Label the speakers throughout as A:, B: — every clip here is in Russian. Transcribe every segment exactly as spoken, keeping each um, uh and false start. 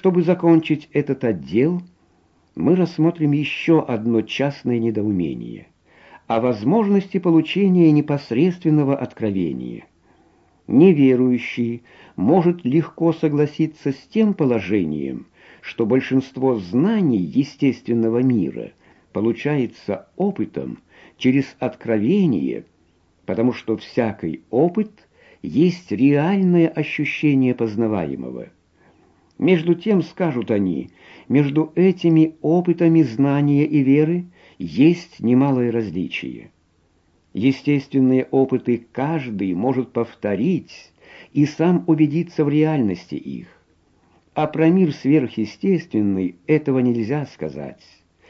A: Чтобы закончить этот отдел, мы рассмотрим еще одно частное недоумение о возможности получения непосредственного откровения. Неверующий может легко согласиться с тем положением, что большинство знаний естественного мира получается опытом через откровение, потому что всякий опыт есть реальное ощущение познаваемого. Между тем, скажут они, между этими опытами знания и веры есть немалое различие. Естественные опыты каждый может повторить и сам убедиться в реальности их. А про мир сверхъестественный этого нельзя сказать.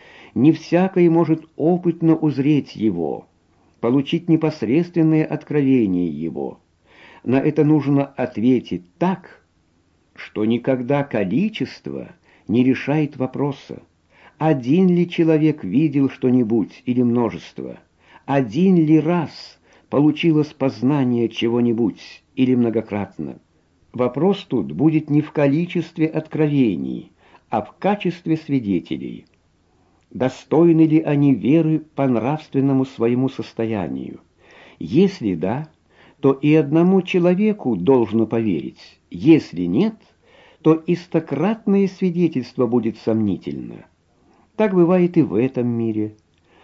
A: Не всякий может опытно узреть его, получить непосредственное откровение его. На это нужно ответить так, что никогда количество не решает вопроса, один ли человек видел что-нибудь или множество, один ли раз получилось познание чего-нибудь или многократно. Вопрос тут будет не в количестве откровений, а в качестве свидетелей. Достойны ли они веры по нравственному своему состоянию? Если да, то и одному человеку должно поверить. Если нет, то и стократное свидетельство будет сомнительно. Так бывает и в этом мире.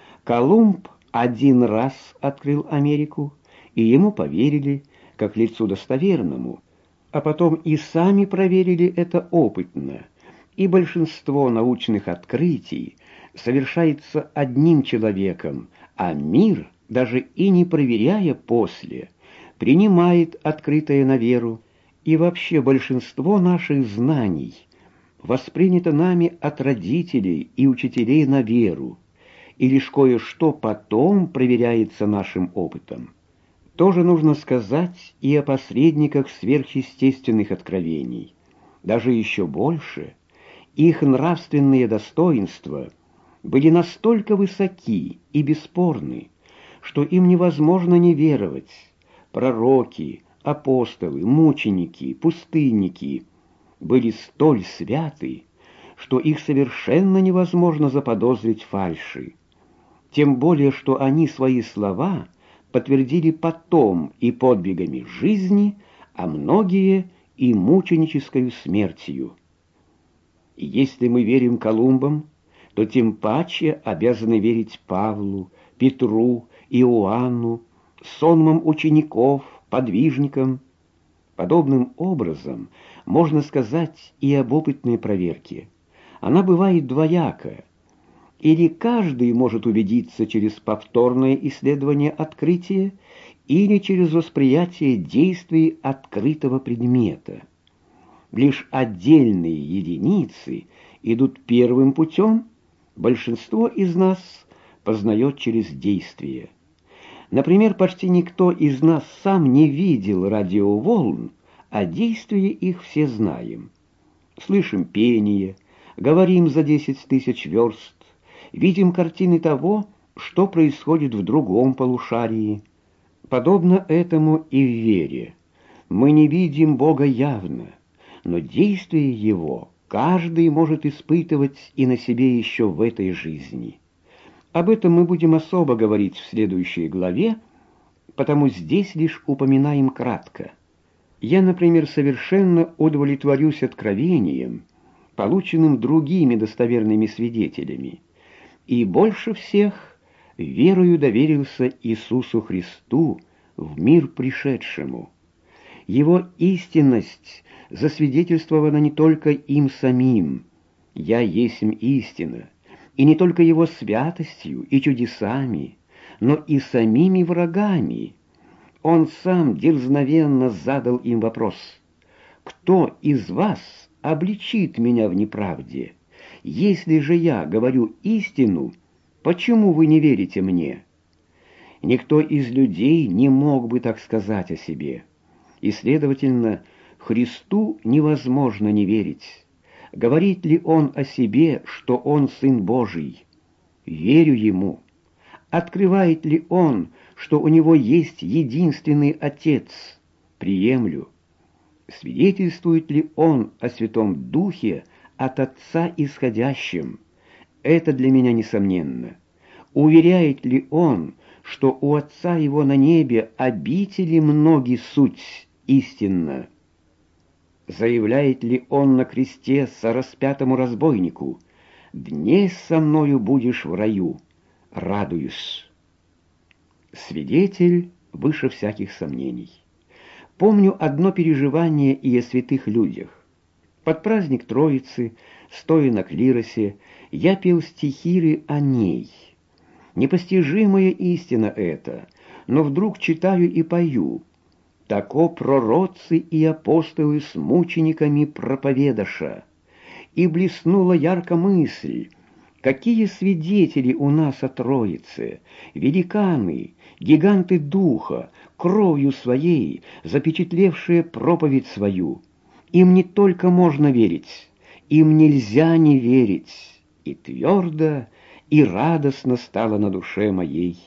A: Колумб один раз открыл Америку, и ему поверили, как лицу достоверному, а потом и сами проверили это опытно, и большинство научных открытий совершается одним человеком, а мир, даже и не проверяя после, принимает открытое на веру, и вообще большинство наших знаний воспринято нами от родителей и учителей на веру, и лишь кое-что потом проверяется нашим опытом. Тоже нужно сказать и о посредниках сверхъестественных откровений. Даже еще больше, их нравственные достоинства были настолько высоки и бесспорны, что им невозможно не веровать. Пророки, апостолы, мученики, пустынники были столь святы, что их совершенно невозможно заподозрить фальши. Тем более, что они свои слова подтвердили потом и подвигами жизни, а многие и мученической смертью. И если мы верим Колумбам, то тем паче обязаны верить Павлу, Петру, Иоанну, сонмам учеников, подвижникам. Подобным образом можно сказать и об опытной проверке. Она бывает двоякая. Или каждый может убедиться через повторное исследование открытия, или через восприятие действий открытого предмета. Лишь отдельные единицы идут первым путем, большинство из нас познает через действие. Например, почти никто из нас сам не видел радиоволн, а действия их все знаем. Слышим пение, говорим за десять тысяч верст, видим картины того, что происходит в другом полушарии. Подобно этому и в вере. Мы не видим Бога явно, но действие Его каждый может испытывать и на себе еще в этой жизни. Об этом мы будем особо говорить в следующей главе, потому здесь лишь упоминаем кратко. Я, например, совершенно удовлетворюсь откровением, полученным другими достоверными свидетелями, и больше всех верою доверился Иисусу Христу, в мир пришедшему. Его истинность засвидетельствована не только им самим, «Я есмь истина», и не только его святостью и чудесами, но и самими врагами. Он сам дерзновенно задал им вопрос: «Кто из вас обличит меня в неправде? Если же я говорю истину, почему вы не верите мне?» Никто из людей не мог бы так сказать о себе, и, следовательно, Христу невозможно не верить. Говорит ли он о себе, что он Сын Божий? Верю ему. Открывает ли он, что у него есть единственный Отец? Приемлю. Свидетельствует ли он о Святом Духе, от Отца исходящим. Это для меня несомненно. Уверяет ли он, что у Отца его на небе обители многие суть истинна? Заявляет ли он на кресте сораспятому разбойнику: «Днесь со мною будешь в раю, радуюсь»? Свидетель выше всяких сомнений. Помню одно переживание и о святых людях. Под праздник Троицы, стоя на клиросе, я пел стихиры о ней. Непостижимая истина это, но вдруг читаю и пою: «Тако пророцы и апостолы с мучениками проповедаша». И блеснула ярко мысль: какие свидетели у нас о Троице, великаны, гиганты духа, кровью своей запечатлевшие проповедь свою. Им не только можно верить, им нельзя не верить. И твердо, и радостно стало на душе моей.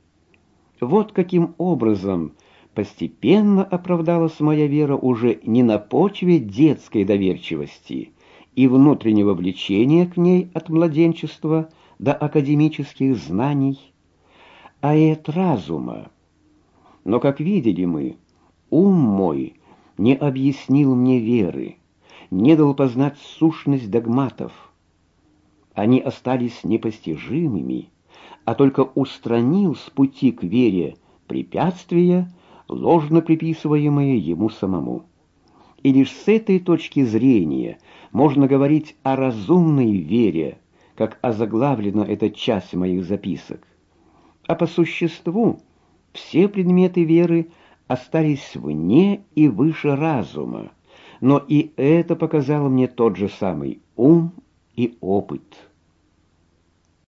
A: Вот каким образом постепенно оправдалась моя вера уже не на почве детской доверчивости и внутреннего влечения к ней от младенчества до академических знаний, а и от разума. Но, как видели мы, ум мой не объяснил мне веры, не дал познать сущность догматов. Они остались непостижимыми, а только устранил с пути к вере препятствия, ложно приписываемые ему самому. И лишь с этой точки зрения можно говорить о разумной вере, как озаглавлена эта часть моих записок. А по существу все предметы веры остались вне и выше разума, но и это показал мне тот же самый ум и опыт.